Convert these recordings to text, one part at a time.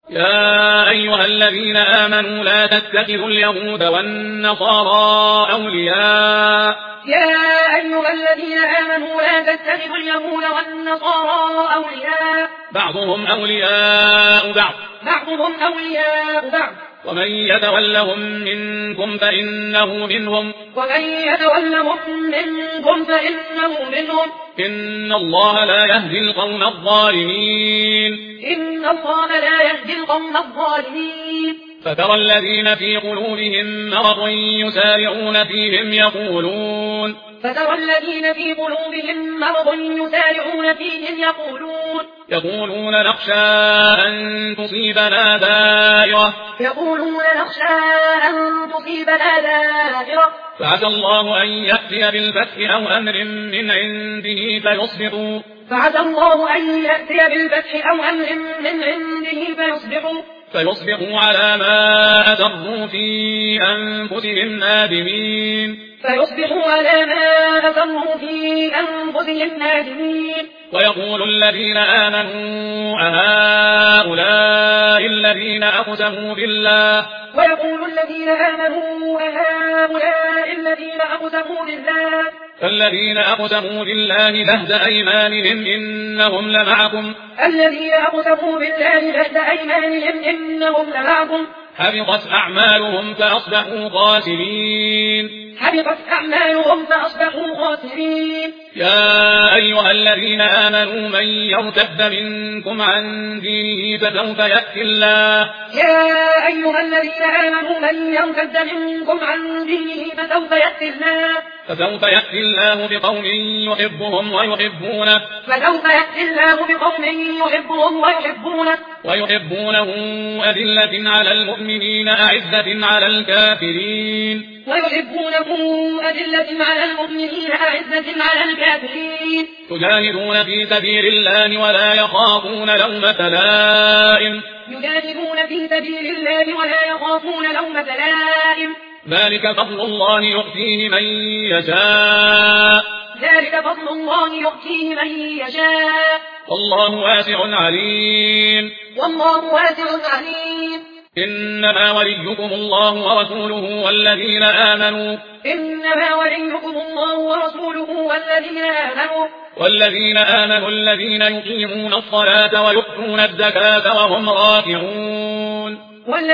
يا أيها الذين آمنوا لا تتخذوا اليهود والنصارى أولياء بعضهم أولياء بعض ومن يتولهم منكم فإنه منهم إن الله لا يهدي القوم الظالمين فترى الذين في قلوبهم مرض يسارعون فيهم يقولون نخشى أن تصيبنا دائرة فعسى الله أن يأتي بالفتح أو أمر من عنده فيصبحوا على ما أسروا في أنفسهم نادمين ويقول الذين آمنوا أهؤلاء الذين أقسموا بالله الذين أقسموا بالله جهد أيمانهم إنهم لمعكم حبطت أعمالهم فأصبحوا خاسرين يا أيها الذين آمنوا من يرتد منكم عن دينه فسوف يأتي الله بقوم يحبهم ويحبونه أذلة على المؤمنين أعزة على الكافرين يجاهدون في سبيل الله ولا يخافون لومة لائم ذلك فضل الله يؤتيه من يشاء والله واسع عليم إنما وليكم الله ورسوله والذين آمنوا الذين يقيمون الصلاة ويؤتون الزكاة وهم راكعون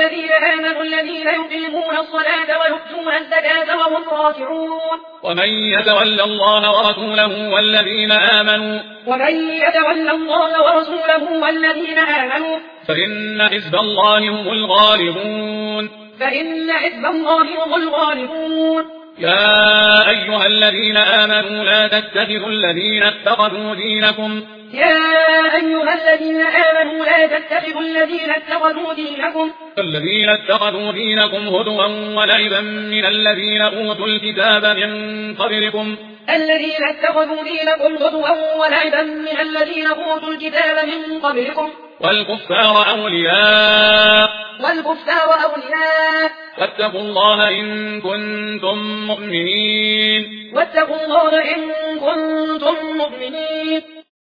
ومن يتول الله ورسوله والذين آمنوا فإن حزب الله هم الغالبون يا أيها الذين آمنوا لا تتخذوا الذين اتخذوا دينكم هدوا ولعبا من الذين أوتوا الكتاب من قبلكم والكفار أولياء واتقوا الله إن كنتم مؤمنين